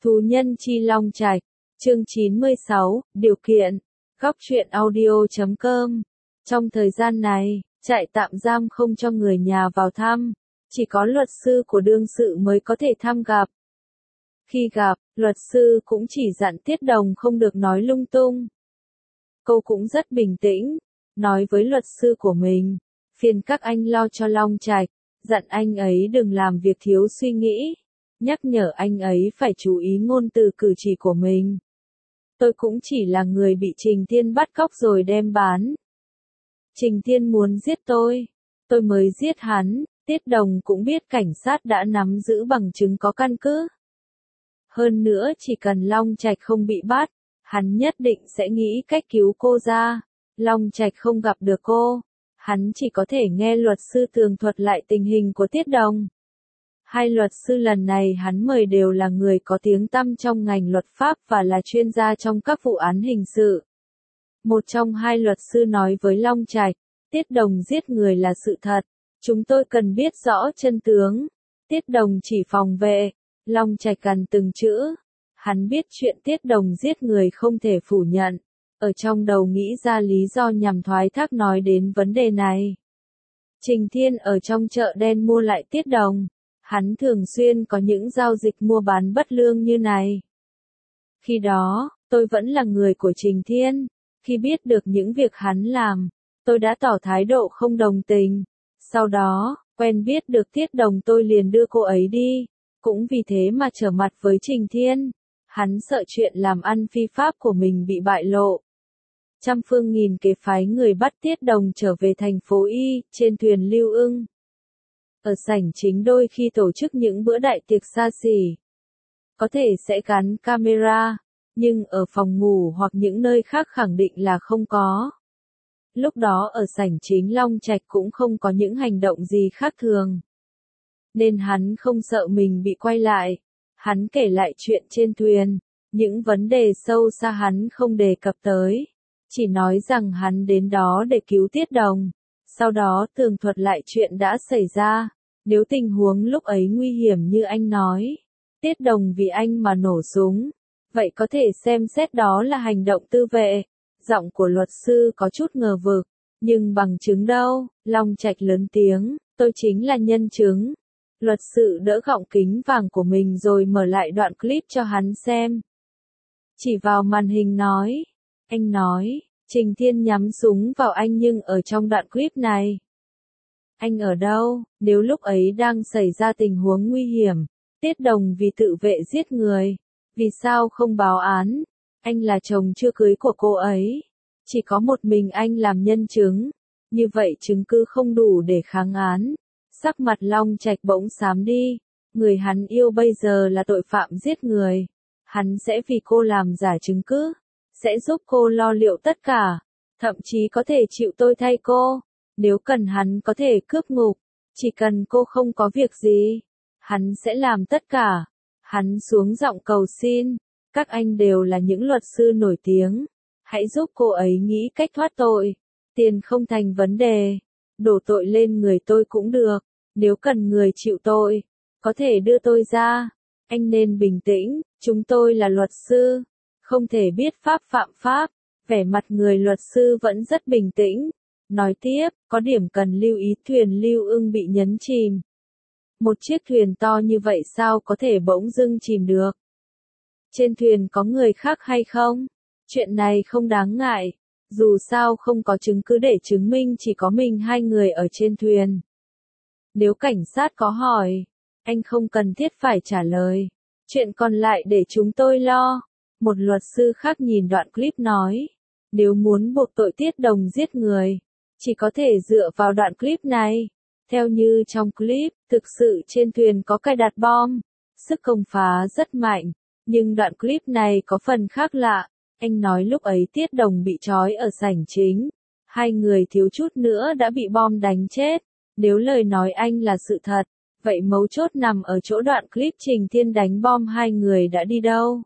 Thú nhân chi Long Trạch, chương 96, điều kiện, góc truyện audio.com. Trong thời gian này, trại tạm giam không cho người nhà vào thăm, chỉ có luật sư của đương sự mới có thể thăm gặp. Khi gặp, luật sư cũng chỉ dặn Tiết Đồng không được nói lung tung. Cô cũng rất bình tĩnh, nói với luật sư của mình, phiền các anh lo cho Long Trạch, dặn anh ấy đừng làm việc thiếu suy nghĩ, nhắc nhở anh ấy phải chú ý ngôn từ cử chỉ của mình. Tôi cũng chỉ là người bị Trình Thiên bắt cóc rồi đem bán. Trình Thiên muốn giết tôi mới giết hắn. Tiết Đồng cũng biết cảnh sát đã nắm giữ bằng chứng có căn cứ. Hơn nữa chỉ cần Long Trạch không bị bắt, hắn nhất định sẽ nghĩ cách cứu cô ra. Long Trạch không gặp được cô, hắn chỉ có thể nghe luật sư tường thuật lại tình hình của Tiết Đồng. Hai luật sư lần này hắn mời đều là người có tiếng tăm trong ngành luật pháp và là chuyên gia trong các vụ án hình sự. Một trong hai luật sư nói với Long Trạch, Tiết Đồng giết người là sự thật, chúng tôi cần biết rõ chân tướng. Tiết Đồng chỉ phòng vệ, Long Trạch gần từng chữ. Hắn biết chuyện Tiết Đồng giết người không thể phủ nhận, ở trong đầu nghĩ ra lý do nhằm thoái thác nói đến vấn đề này. Trình Thiên ở trong chợ đen mua lại Tiết Đồng. Hắn thường xuyên có những giao dịch mua bán bất lương như này. Khi đó, tôi vẫn là người của Trình Thiên. Khi biết được những việc hắn làm, tôi đã tỏ thái độ không đồng tình. Sau đó, quen biết được Tiết Đồng tôi liền đưa cô ấy đi. Cũng vì thế mà trở mặt với Trình Thiên. Hắn sợ chuyện làm ăn phi pháp của mình bị bại lộ. Trăm phương nghìn kế phái người bắt Tiết Đồng trở về thành phố Y, trên thuyền Lưu Ưng. Ở sảnh chính đôi khi tổ chức những bữa đại tiệc xa xỉ. Có thể sẽ gắn camera, nhưng ở phòng ngủ hoặc những nơi khác khẳng định là không có. Lúc đó ở sảnh chính Long Trạch cũng không có những hành động gì khác thường. Nên hắn không sợ mình bị quay lại. Hắn kể lại chuyện trên thuyền, những vấn đề sâu xa hắn không đề cập tới. Chỉ nói rằng hắn đến đó để cứu Tiết Đồng. Sau đó tường thuật lại chuyện đã xảy ra. Nếu tình huống lúc ấy nguy hiểm như anh nói, Tiết Đồng vì anh mà nổ súng, vậy có thể xem xét đó là hành động tự vệ. Giọng của luật sư có chút ngờ vực, nhưng bằng chứng đâu? Long Trạch lớn tiếng, tôi chính là nhân chứng. Luật sư đỡ gọng kính vàng của mình rồi mở lại đoạn clip cho hắn xem. Chỉ vào màn hình nói, anh nói, Trình Thiên nhắm súng vào anh nhưng ở trong đoạn clip này. Anh ở đâu? Nếu lúc ấy đang xảy ra tình huống nguy hiểm, Tiết Đồng vì tự vệ giết người, vì sao không báo án? Anh là chồng chưa cưới của cô ấy, chỉ có một mình anh làm nhân chứng, như vậy chứng cứ không đủ để kháng án. Sắc mặt Long Trạch bỗng xám đi, người hắn yêu bây giờ là tội phạm giết người, hắn sẽ vì cô làm giả chứng cứ, sẽ giúp cô lo liệu tất cả, thậm chí có thể chịu tôi thay cô. Nếu cần hắn có thể cướp ngục, chỉ cần cô không có việc gì, hắn sẽ làm tất cả. Hắn xuống giọng cầu xin, các anh đều là những luật sư nổi tiếng, hãy giúp cô ấy nghĩ cách thoát tội. Tiền không thành vấn đề, đổ tội lên người tôi cũng được, nếu cần người chịu tội, có thể đưa tôi ra. Anh nên bình tĩnh, chúng tôi là luật sư, không thể biết pháp phạm pháp. Vẻ mặt người luật sư vẫn rất bình tĩnh. Nói tiếp, có điểm cần lưu ý thuyền Lưu Ưng bị nhấn chìm. Một chiếc thuyền to như vậy sao có thể bỗng dưng chìm được? Trên thuyền có người khác hay không? Chuyện này không đáng ngại. Dù sao không có chứng cứ để chứng minh chỉ có mình hai người ở trên thuyền. Nếu cảnh sát có hỏi, anh không cần thiết phải trả lời. Chuyện còn lại để chúng tôi lo. Một luật sư khác nhìn đoạn clip nói. Nếu muốn buộc tội Tiết Đồng giết người, chỉ có thể dựa vào đoạn clip này. Theo như trong clip, thực sự trên thuyền có cài đặt bom. Sức công phá rất mạnh. Nhưng đoạn clip này có phần khác lạ. Anh nói lúc ấy Tiết Đồng bị trói ở sảnh chính. Hai người thiếu chút nữa đã bị bom đánh chết. Nếu lời nói anh là sự thật, vậy mấu chốt nằm ở chỗ đoạn clip Trình Thiên đánh bom hai người đã đi đâu.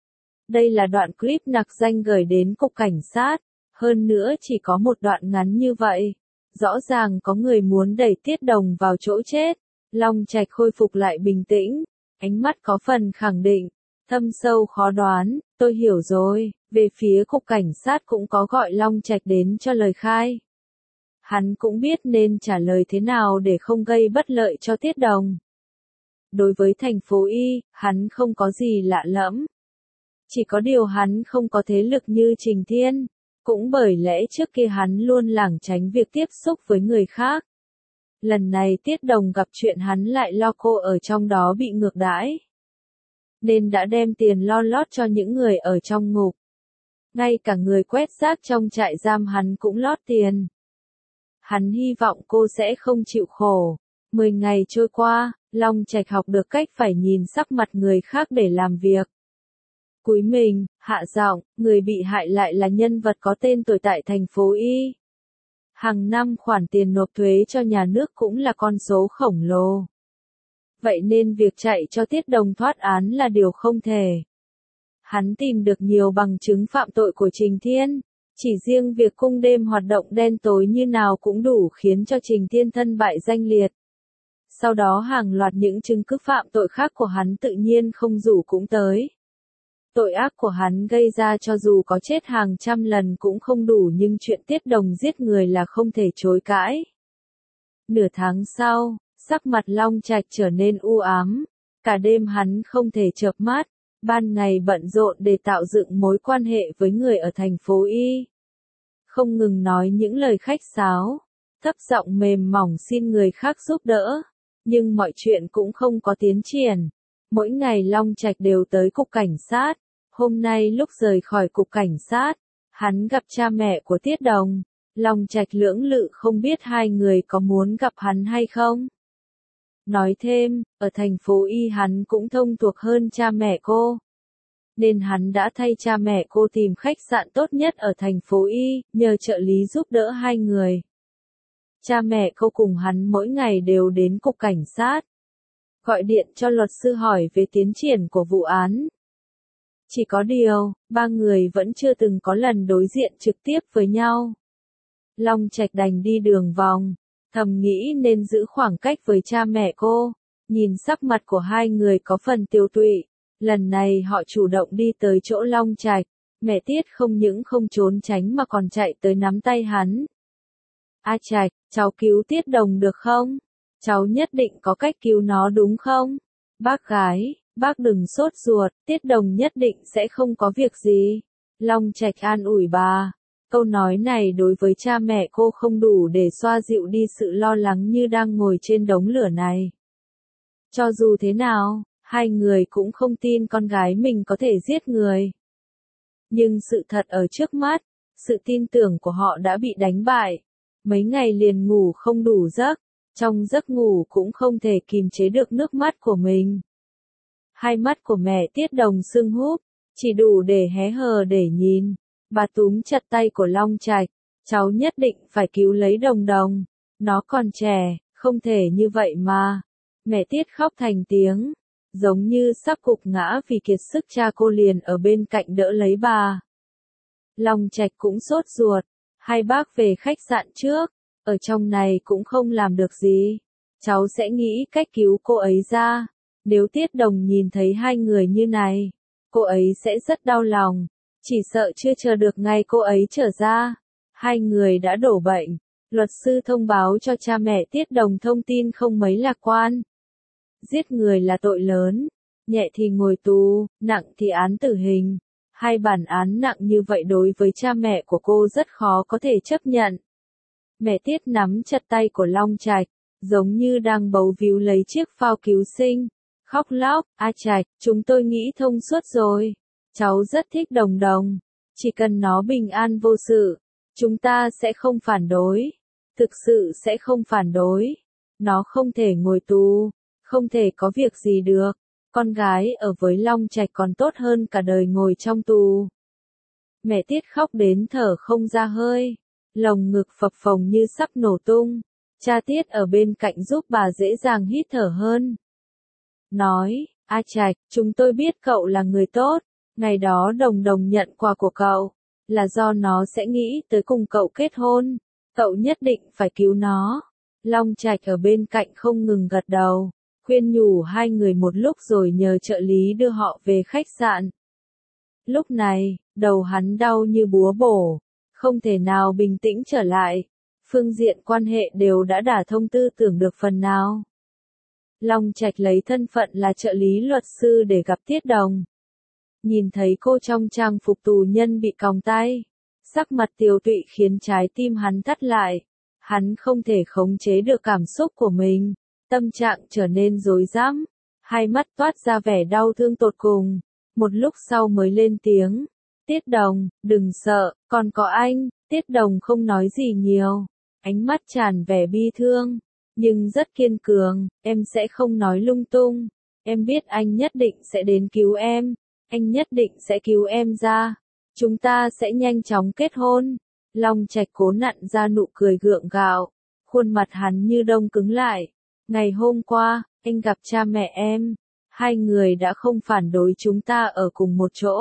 Đây là đoạn clip nặc danh gửi đến cục cảnh sát. Hơn nữa chỉ có một đoạn ngắn như vậy. Rõ ràng có người muốn đẩy Tiết Đồng vào chỗ chết. Long Trạch khôi phục lại bình tĩnh. Ánh mắt có phần khẳng định. Thâm sâu khó đoán, tôi hiểu rồi, về phía cục cảnh sát cũng có gọi Long Trạch đến cho lời khai. Hắn cũng biết nên trả lời thế nào để không gây bất lợi cho Tiết Đồng. Đối với thành phố Y, hắn không có gì lạ lẫm. Chỉ có điều hắn không có thế lực như Trình Thiên, cũng bởi lẽ trước kia hắn luôn lảng tránh việc tiếp xúc với người khác. Lần này Tiết Đồng gặp chuyện hắn lại lo cô ở trong đó bị ngược đãi. Nên đã đem tiền lo lót cho những người ở trong ngục. Ngay cả người quét rác trong trại giam hắn cũng lót tiền. Hắn hy vọng cô sẽ không chịu khổ. 10 ngày trôi qua, Long Trạch học được cách phải nhìn sắc mặt người khác để làm việc. Cúi mình, hạ giọng, người bị hại lại là nhân vật có tên tuổi tại thành phố Y. Hàng năm khoản tiền nộp thuế cho nhà nước cũng là con số khổng lồ. Vậy nên việc chạy cho Tiết Đồng thoát án là điều không thể. Hắn tìm được nhiều bằng chứng phạm tội của Trình Thiên. Chỉ riêng việc cung đêm hoạt động đen tối như nào cũng đủ khiến cho Trình Thiên thân bại danh liệt. Sau đó hàng loạt những chứng cứ phạm tội khác của hắn tự nhiên không rủ cũng tới. Tội ác của hắn gây ra cho dù có chết hàng trăm lần cũng không đủ nhưng chuyện Tiết Đồng giết người là không thể chối cãi. Nửa tháng sau, sắc mặt Long Trạch trở nên u ám. Cả đêm hắn không thể chợp mắt. Ban ngày bận rộn để tạo dựng mối quan hệ với người ở thành phố Y. Không ngừng nói những lời khách sáo, thấp giọng mềm mỏng xin người khác giúp đỡ. Nhưng mọi chuyện cũng không có tiến triển. Mỗi ngày Long Trạch đều tới cục cảnh sát. Hôm nay lúc rời khỏi cục cảnh sát, hắn gặp cha mẹ của Tiết Đồng. Long Trạch lưỡng lự không biết hai người có muốn gặp hắn hay không. Nói thêm, ở thành phố Y hắn cũng thông thuộc hơn cha mẹ cô. Nên hắn đã thay cha mẹ cô tìm khách sạn tốt nhất ở thành phố Y, nhờ trợ lý giúp đỡ hai người. Cha mẹ cô cùng hắn mỗi ngày đều đến cục cảnh sát. Gọi điện cho luật sư hỏi về tiến triển của vụ án. Chỉ có điều, ba người vẫn chưa từng có lần đối diện trực tiếp với nhau. Long Trạch đành đi đường vòng, thầm nghĩ nên giữ khoảng cách với cha mẹ cô. Nhìn sắc mặt của hai người có phần tiêu tụy, lần này họ chủ động đi tới chỗ Long Trạch. Mẹ Tiết không những không trốn tránh mà còn chạy tới nắm tay hắn. A Trạch, cháu cứu Tiết Đồng được không? Cháu nhất định có cách cứu nó đúng không? Bác gái, bác đừng sốt ruột, Tiết Đồng nhất định sẽ không có việc gì. Long Trạch an ủi bà. Câu nói này đối với cha mẹ cô không đủ để xoa dịu đi sự lo lắng như đang ngồi trên đống lửa này. Cho dù thế nào, hai người cũng không tin con gái mình có thể giết người. Nhưng sự thật ở trước mắt, sự tin tưởng của họ đã bị đánh bại. Mấy ngày liền ngủ không đủ giấc, trong giấc ngủ cũng không thể kìm chế được nước mắt của mình. Hai mắt của mẹ Tiết Đồng sưng húp, chỉ đủ để hé hờ để nhìn. Bà túm chặt tay của Long Trạch, cháu nhất định phải cứu lấy Đồng Đồng. Nó còn trẻ, không thể như vậy mà. Mẹ Tiết khóc thành tiếng, giống như sắp gục ngã vì kiệt sức. Cha cô liền ở bên cạnh đỡ lấy bà. Long Trạch cũng sốt ruột, hai bác về khách sạn trước, ở trong này cũng không làm được gì. Cháu sẽ nghĩ cách cứu cô ấy ra. Nếu Tiết Đồng nhìn thấy hai người như này, cô ấy sẽ rất đau lòng. Chỉ sợ chưa chờ được ngày cô ấy trở ra, hai người đã đổ bệnh. Luật sư thông báo cho cha mẹ Tiết Đồng thông tin không mấy lạc quan. Giết người là tội lớn, nhẹ thì ngồi tù, nặng thì án tử hình. Hai bản án nặng như vậy đối với cha mẹ của cô rất khó có thể chấp nhận. Mẹ Tiết nắm chặt tay của Long Trạch, giống như đang bấu víu lấy chiếc phao cứu sinh. Khóc lóc, A Trạch, chúng tôi nghĩ thông suốt rồi. Cháu rất thích Đồng Đồng. Chỉ cần nó bình an vô sự, chúng ta sẽ không phản đối. Thực sự sẽ không phản đối. Nó không thể ngồi tù, không thể có việc gì được. Con gái ở với Long Trạch còn tốt hơn cả đời ngồi trong tù. Mẹ Tiết khóc đến thở không ra hơi, lồng ngực phập phồng như sắp nổ tung. Cha Tiết ở bên cạnh giúp bà dễ dàng hít thở hơn. Nói, A Trạch, chúng tôi biết cậu là người tốt. Ngày đó Đồng Đồng nhận quà của cậu, là do nó sẽ nghĩ tới cùng cậu kết hôn. Cậu nhất định phải cứu nó. Long Trạch ở bên cạnh không ngừng gật đầu. khuyên nhủ hai người một lúc rồi nhờ trợ lý đưa họ về khách sạn. Lúc này, đầu hắn đau như búa bổ, không thể nào bình tĩnh trở lại. Phương diện quan hệ đều đã đả thông tư tưởng được phần nào. Long Trạch lấy thân phận là trợ lý luật sư để gặp Tiết Đồng. Nhìn thấy cô trong trang phục tù nhân bị còng tay, sắc mặt tiều tụy khiến trái tim hắn thắt lại. Hắn không thể khống chế được cảm xúc của mình, tâm trạng trở nên rối rắm, hai mắt toát ra vẻ đau thương tột cùng. Một lúc sau mới lên tiếng, Tiết Đồng, đừng sợ, còn có anh. Tiết Đồng không nói gì nhiều, ánh mắt tràn vẻ bi thương, nhưng rất kiên cường, em sẽ không nói lung tung, em biết anh nhất định sẽ đến cứu em, anh nhất định sẽ cứu em ra, chúng ta sẽ nhanh chóng kết hôn. Long Trạch cố nặn ra nụ cười gượng gạo, khuôn mặt hắn như đông cứng lại. Ngày hôm qua, anh gặp cha mẹ em, hai người đã không phản đối chúng ta ở cùng một chỗ.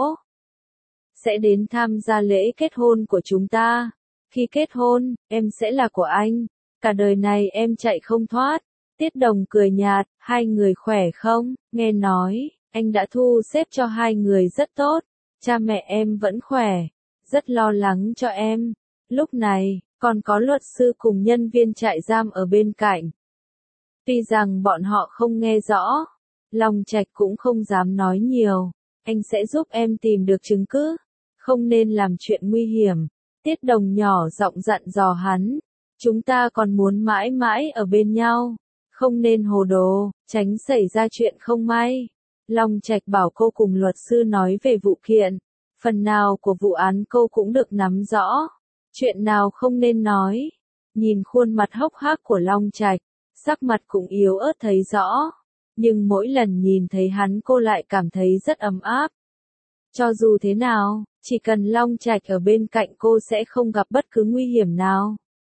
Sẽ đến tham gia lễ kết hôn của chúng ta. Khi kết hôn, em sẽ là của anh. Cả đời này em chạy không thoát. Tiết Đồng cười nhạt, hai người khỏe không? Nghe nói, anh đã thu xếp cho hai người rất tốt. Cha mẹ em vẫn khỏe, rất lo lắng cho em. Lúc này, còn có luật sư cùng nhân viên trại giam ở bên cạnh. Tuy rằng bọn họ không nghe rõ, Long Trạch cũng không dám nói nhiều. Anh sẽ giúp em tìm được chứng cứ, không nên làm chuyện nguy hiểm. Tiết Đồng nhỏ giọng dặn dò hắn, chúng ta còn muốn mãi mãi ở bên nhau, không nên hồ đồ, tránh xảy ra chuyện không may. Long Trạch bảo cô cùng luật sư nói về vụ kiện, phần nào của vụ án cô cũng được nắm rõ, chuyện nào không nên nói. Nhìn khuôn mặt hốc hác của Long Trạch, sắc mặt cũng yếu ớt thấy rõ, nhưng mỗi lần nhìn thấy hắn cô lại cảm thấy rất ấm áp. Cho dù thế nào, chỉ cần Long Trạch ở bên cạnh cô sẽ không gặp bất cứ nguy hiểm nào.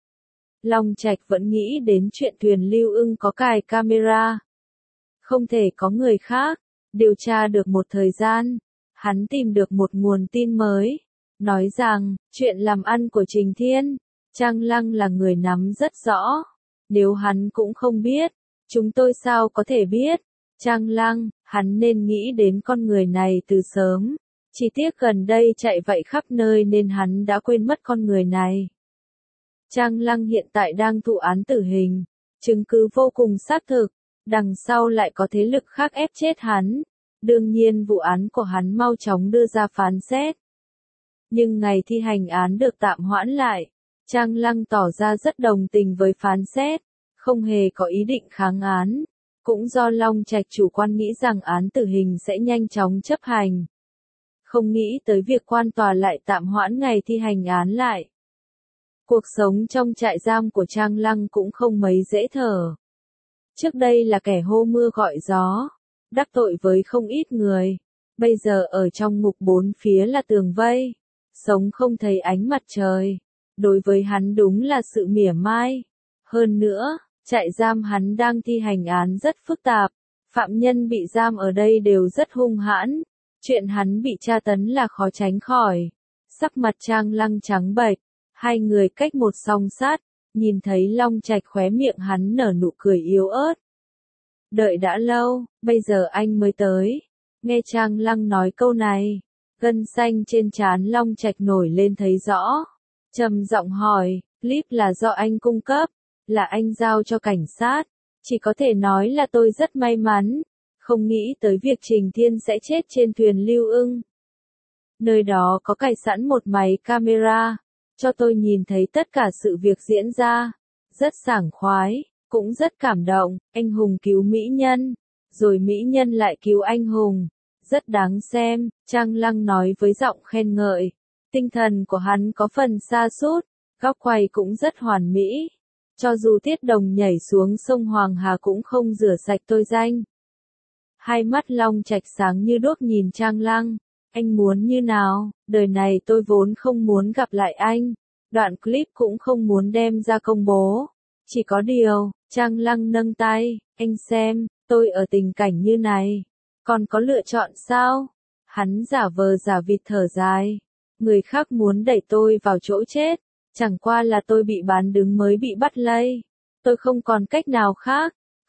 Long Trạch vẫn nghĩ đến chuyện thuyền Lưu Ưng có cài camera. Không thể có người khác. Điều tra được một thời gian, hắn tìm được một nguồn tin mới, nói rằng, chuyện làm ăn của Trình Thiên, Trang Lăng là người nắm rất rõ. Nếu hắn cũng không biết, chúng tôi sao có thể biết? Trang Lăng, hắn nên nghĩ đến con người này từ sớm. Chỉ tiếc gần đây chạy vậy khắp nơi nên hắn đã quên mất con người này. Trang Lăng hiện tại đang thụ án tử hình, chứng cứ vô cùng xác thực, đằng sau lại có thế lực khác ép chết hắn. Đương nhiên vụ án của hắn mau chóng đưa ra phán xét. Nhưng ngày thi hành án được tạm hoãn lại, Trang Lăng tỏ ra rất đồng tình với phán xét, không hề có ý định kháng án. Cũng do Long Trạch chủ quan nghĩ rằng án tử hình sẽ nhanh chóng chấp hành. Không nghĩ tới việc quan tòa lại tạm hoãn ngày thi hành án lại. Cuộc sống trong trại giam của Trang Lăng cũng không mấy dễ thở. Trước đây là kẻ hô mưa gọi gió, đắc tội với không ít người. Bây giờ ở trong ngục bốn phía là tường vây, sống không thấy ánh mặt trời. Đối với hắn đúng là sự mỉa mai. Hơn nữa, trại giam hắn đang thi hành án rất phức tạp. Phạm nhân bị giam ở đây đều rất hung hãn. Chuyện hắn bị tra tấn là khó tránh khỏi. Sắc mặt Trang Lăng trắng bệch, hai người cách một song sát, nhìn thấy Long Trạch khóe miệng hắn nở nụ cười yếu ớt. Đợi đã lâu, bây giờ anh mới tới. Nghe Trang Lăng nói câu này, gân xanh trên trán Long Trạch nổi lên thấy rõ. Trầm giọng hỏi, clip là do anh cung cấp, là anh giao cho cảnh sát. Chỉ có thể nói là tôi rất may mắn, không nghĩ tới việc Trình Thiên sẽ chết trên thuyền Lưu Ưng. Nơi đó có cài sẵn một máy camera, cho tôi nhìn thấy tất cả sự việc diễn ra. Rất sảng khoái, cũng rất cảm động, anh hùng cứu mỹ nhân, rồi mỹ nhân lại cứu anh hùng. Rất đáng xem, Trang Lăng nói với giọng khen ngợi. Tinh thần của hắn có phần sa sút, góc quay cũng rất hoàn mỹ. Cho dù Tiết Đồng nhảy xuống sông Hoàng Hà cũng không rửa sạch tôi danh. Hai mắt Long Trạch sáng như đuốc nhìn Trang Lăng. Anh muốn như nào? Đời này tôi vốn không muốn gặp lại anh. Đoạn clip cũng không muốn đem ra công bố. Chỉ có điều, Trang Lăng nâng tay, anh xem, tôi ở tình cảnh như này. Còn có lựa chọn sao? Hắn giả vờ giả vịt thở dài. Người khác muốn đẩy tôi vào chỗ chết. Chẳng qua là tôi bị bán đứng mới bị bắt lây. Tôi không còn cách nào khác.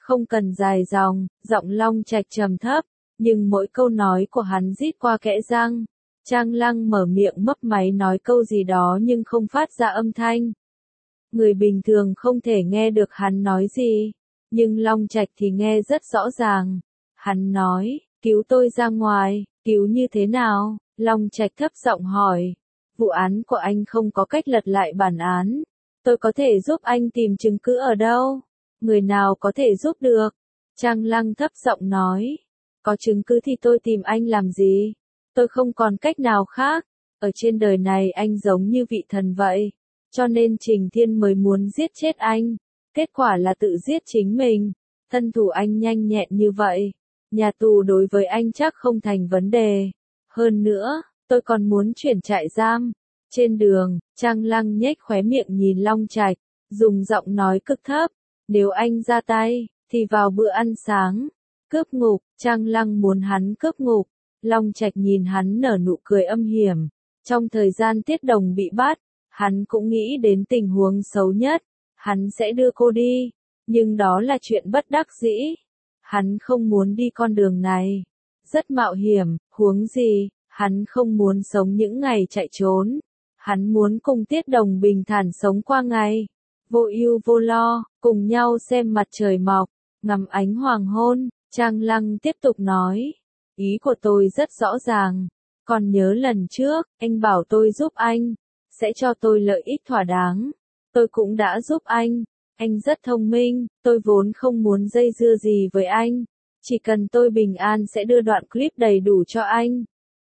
Không cần dài dòng, giọng Long Trạch trầm thấp, nhưng mỗi câu nói của hắn rít qua kẽ răng. Trang Lăng mở miệng mấp máy nói câu gì đó nhưng không phát ra âm thanh. Người bình thường không thể nghe được hắn nói gì, nhưng Long Trạch thì nghe rất rõ ràng. Hắn nói, cứu tôi ra ngoài, cứu như thế nào? Long Trạch thấp giọng hỏi. Vụ án của anh không có cách lật lại bản án. Tôi có thể giúp anh tìm chứng cứ ở đâu? Người nào có thể giúp được? Trang Lăng thấp giọng nói. Có chứng cứ thì tôi tìm anh làm gì? Tôi không còn cách nào khác. Ở trên đời này anh giống như vị thần vậy. Cho nên Trình Thiên mới muốn giết chết anh. Kết quả là tự giết chính mình. Thân thủ anh nhanh nhẹn như vậy. Nhà tù đối với anh chắc không thành vấn đề. Hơn nữa, tôi còn muốn chuyển trại giam. Trên đường, Trang Lăng nhếch khóe miệng nhìn Long Trạch, dùng giọng nói cực thấp. Nếu anh ra tay, thì vào bữa ăn sáng. Cướp ngục, Trang Lăng muốn hắn cướp ngục. Long Trạch nhìn hắn nở nụ cười âm hiểm. Trong thời gian Tiết Đồng bị bắt, hắn cũng nghĩ đến tình huống xấu nhất. Hắn sẽ đưa cô đi. Nhưng đó là chuyện bất đắc dĩ. Hắn không muốn đi con đường này. Rất mạo hiểm, huống gì, hắn không muốn sống những ngày chạy trốn. Hắn muốn cùng Tiết Đồng bình thản sống qua ngày. Vô ưu vô lo, cùng nhau xem mặt trời mọc, ngắm ánh hoàng hôn. Trang Lăng tiếp tục nói. Ý của tôi rất rõ ràng. Còn nhớ lần trước, anh bảo tôi giúp anh. Sẽ cho tôi lợi ích thỏa đáng. Tôi cũng đã giúp anh. Anh rất thông minh, tôi vốn không muốn dây dưa gì với anh. Chỉ cần tôi bình an sẽ đưa đoạn clip đầy đủ cho anh.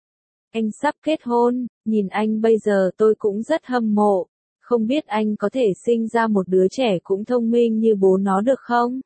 Anh sắp kết hôn, nhìn anh bây giờ tôi cũng rất hâm mộ. Không biết anh có thể sinh ra một đứa trẻ cũng thông minh như bố nó được không?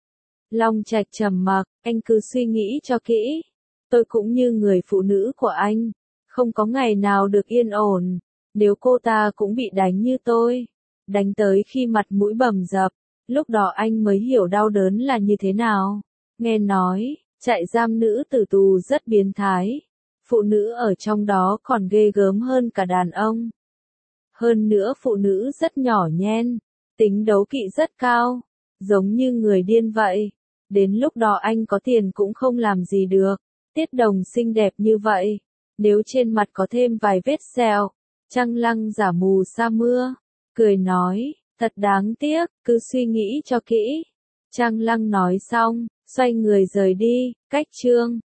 Long Trạch trầm mặc, anh cứ suy nghĩ cho kỹ. Tôi cũng như người phụ nữ của anh. Không có ngày nào được yên ổn. Nếu cô ta cũng bị đánh như tôi. Đánh tới khi mặt mũi bầm dập. Lúc đó anh mới hiểu đau đớn là như thế nào. Nghe nói, trại giam nữ tử tù rất biến thái. Phụ nữ ở trong đó còn ghê gớm hơn cả đàn ông. Hơn nữa phụ nữ rất nhỏ nhen, tính đấu kỵ rất cao, giống như người điên vậy. Đến lúc đó anh có tiền cũng không làm gì được. Tiết Đồng xinh đẹp như vậy, nếu trên mặt có thêm vài vết sẹo. Trang Lăng giả mù sa mưa, cười nói, thật đáng tiếc, cứ suy nghĩ cho kỹ. Trang Lăng nói xong, xoay người rời đi, cách chương.